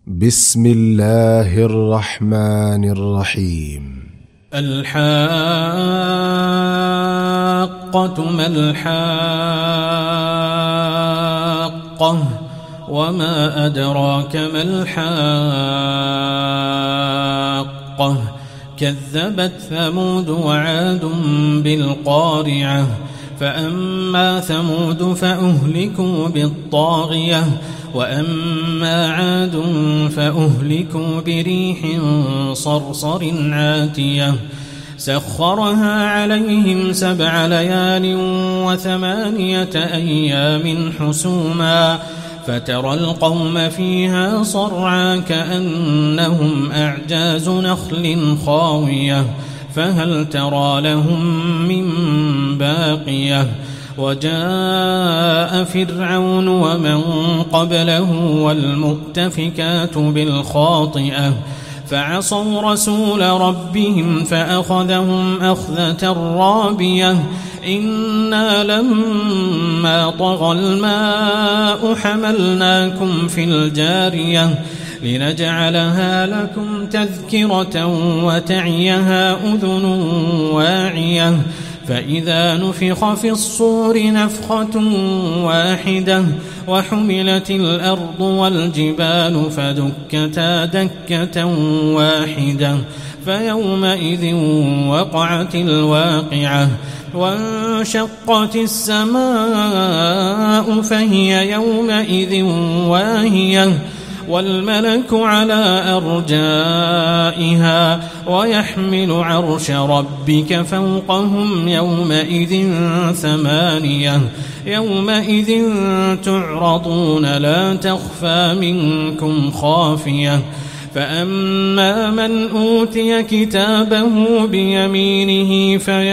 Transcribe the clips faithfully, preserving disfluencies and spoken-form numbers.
بسم الله الرحمن الرحيم. الحاقة ما الحاقة وما أدراك ما الحاقة كذبت ثمود وعاد بالقارعة فأما ثمود فأهلكوا بالطاغية وأما عاد فأهلكوا بريح صرصر عاتية سخرها عليهم سبع ليال وثمانية أيام حسوما فترى القوم فيها صرعا كأنهم أعجاز نخل خاوية فهل ترى لهم من باقية وجاء فرعون ومن قبله والمؤتفكات بالخاطئة فعصوا رسول ربهم فأخذهم أخذة رابية إنا لما طغى الماء حملناكم في الجارية لنجعلها لكم تذكرة وتعيها أذن واعية فإذا نفخ في الصور نفخة واحدة وحملت الأرض والجبال فدكتا دكة واحدة فيومئذ وقعت الواقعة وانشقت السماء فهي يومئذ واهية والملك على أرجائها ويحمل عرش ربك فوقهم يومئذ ثمانية يومئذ تعرضون لا تخفى منكم خافية فأما من أوتي كتابه بيمينه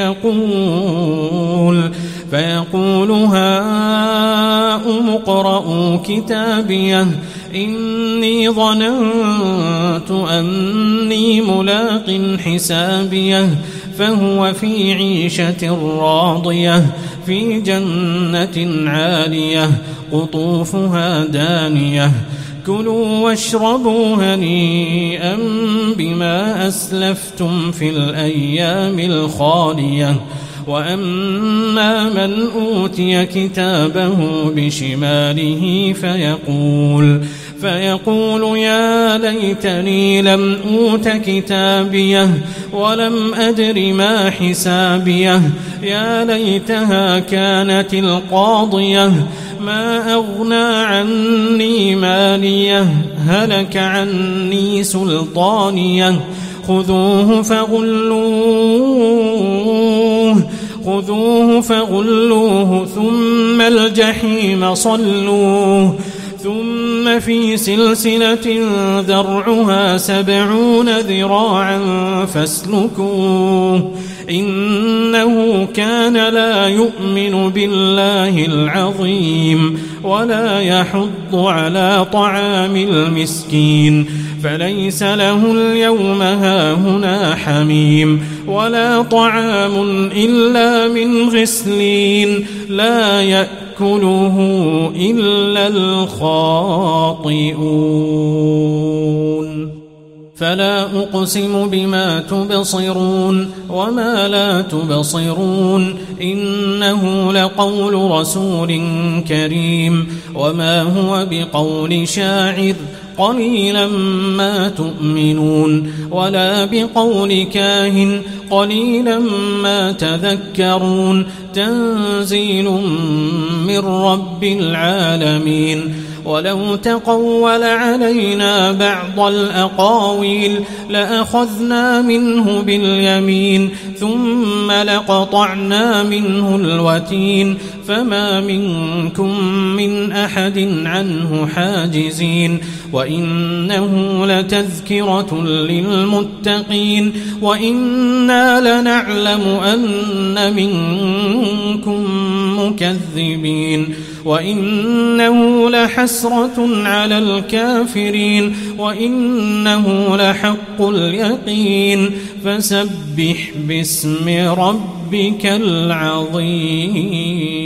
فيقول فيقول هاؤم اقرءوا كتابيه إني ظننت أني ملاق حسابيه فهو في عيشة راضية في جنة عالية قطوفها دانية كلوا واشربوا هنيئا بما أسلفتم في الأيام الخالية وأما من أوتي كتابه بشماله فيقول فيقول يا ليتني لم أوت كتابيه ولم أدر ما حسابيه يا ليتها كانت القاضية ما أغنى عني ماليه هلك عني سلطانيه خذوه فغلوه خذوه فغلوه ثم الجحيم صلوه ثم في سلسلة ذرعها سبعون ذراعا فاسلكوه إنه كان لا يؤمن بالله العظيم ولا يحض على طعام المسكين فليس له اليوم هاهنا حميم ولا طعام إلا من غسلين لا يأكله إلا الخاطئون فلا أقسم بما تبصرون وما لا تبصرون إنه لقول رسول كريم وما هو بقول شاعر قليلا ما تؤمنون ولا بقول كاهن قليلا ما تذكرون تنزيل من رب العالمين ولو تقول علينا بعض الأقاويل لأخذنا منه باليمين ثم لقطعنا منه الوتين فما منكم من أحد عنه حاجزين وإنه لتذكرة للمتقين وإنا لنعلم أن منكم مكذبين وإنه لحسرة على الكافرين وإنه لحق اليقين فسبح باسم ربك العظيم.